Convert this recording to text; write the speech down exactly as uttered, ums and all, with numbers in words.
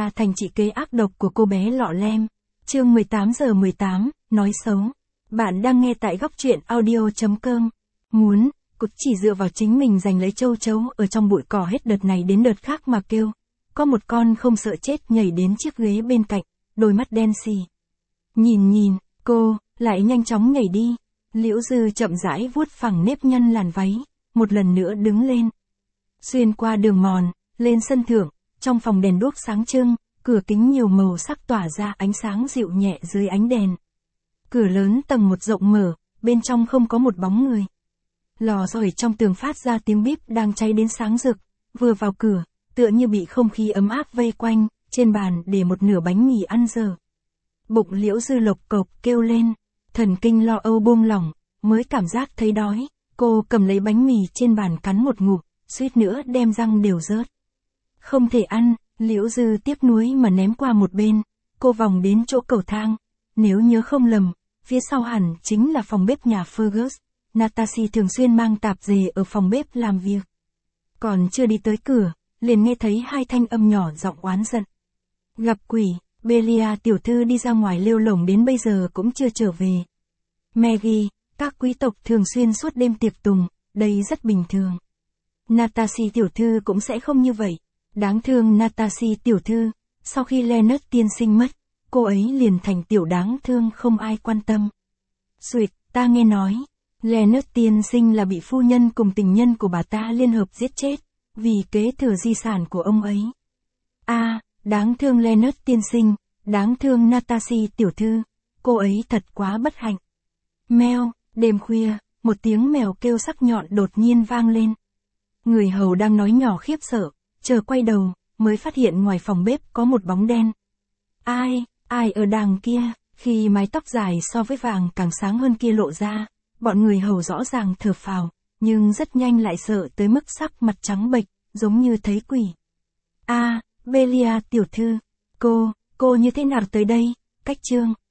ra thành chị kế ác độc của cô bé lọ lem. Chương mười tám giờ mười tám, nói xấu. Bạn đang nghe tại góc truyện audio chấm com. Muốn, cũng chỉ dựa vào chính mình giành lấy châu chấu ở trong bụi cỏ hết đợt này đến đợt khác mà kêu. Có một con không sợ chết nhảy đến chiếc ghế bên cạnh, đôi mắt đen xì. Nhìn nhìn, cô, lại nhanh chóng nhảy đi. Liễu Dư chậm rãi vuốt phẳng nếp nhăn làn váy, một lần nữa đứng lên. Xuyên qua đường mòn, lên sân thượng, trong phòng đèn đuốc sáng trưng, cửa kính nhiều màu sắc tỏa ra ánh sáng dịu nhẹ dưới ánh đèn. Cửa lớn tầng một rộng mở, bên trong không có một bóng người. Lò sưởi trong tường phát ra tiếng bíp đang cháy đến sáng rực, vừa vào cửa, tựa như bị không khí ấm áp vây quanh, trên bàn để một nửa bánh mì ăn dở. Bụng Liễu Dư lộc cộc kêu lên, thần kinh lo âu buông lỏng, mới cảm giác thấy đói, cô cầm lấy bánh mì trên bàn cắn một ngụm, suýt nữa đem răng đều rớt. Không thể ăn, Liễu Dư tiếc nuối mà ném qua một bên, cô vòng đến chỗ cầu thang, nếu nhớ không lầm, phía sau hẳn chính là phòng bếp nhà Fergus, Natasha thường xuyên mang tạp dề ở phòng bếp làm việc. Còn chưa đi tới cửa, liền nghe thấy hai thanh âm nhỏ giọng oán giận. Gặp quỷ, Belia tiểu thư đi ra ngoài lêu lổng đến bây giờ cũng chưa trở về. Maggie, các quý tộc thường xuyên suốt đêm tiệc tùng, đây rất bình thường. Natasha tiểu thư cũng sẽ không như vậy. Đáng thương Natasha tiểu thư, sau khi Leonard tiên sinh mất, cô ấy liền thành tiểu đáng thương không ai quan tâm. Xuỵt, ta nghe nói, Leonard tiên sinh là bị phu nhân cùng tình nhân của bà ta liên hợp giết chết, vì kế thừa di sản của ông ấy. A, à, đáng thương Leonard tiên sinh, đáng thương Natasha tiểu thư, cô ấy thật quá bất hạnh. Mèo, đêm khuya, một tiếng mèo kêu sắc nhọn đột nhiên vang lên. Người hầu đang nói nhỏ khiếp sợ, chờ quay đầu, mới phát hiện ngoài phòng bếp có một bóng đen. Ai, ai ở đằng kia, khi mái tóc dài so với vàng càng sáng hơn kia lộ ra, bọn người hầu rõ ràng thở phào, nhưng rất nhanh lại sợ tới mức sắc mặt trắng bệch, giống như thấy quỷ. A, à, Belia tiểu thư, cô, cô như thế nào tới đây, cách trương.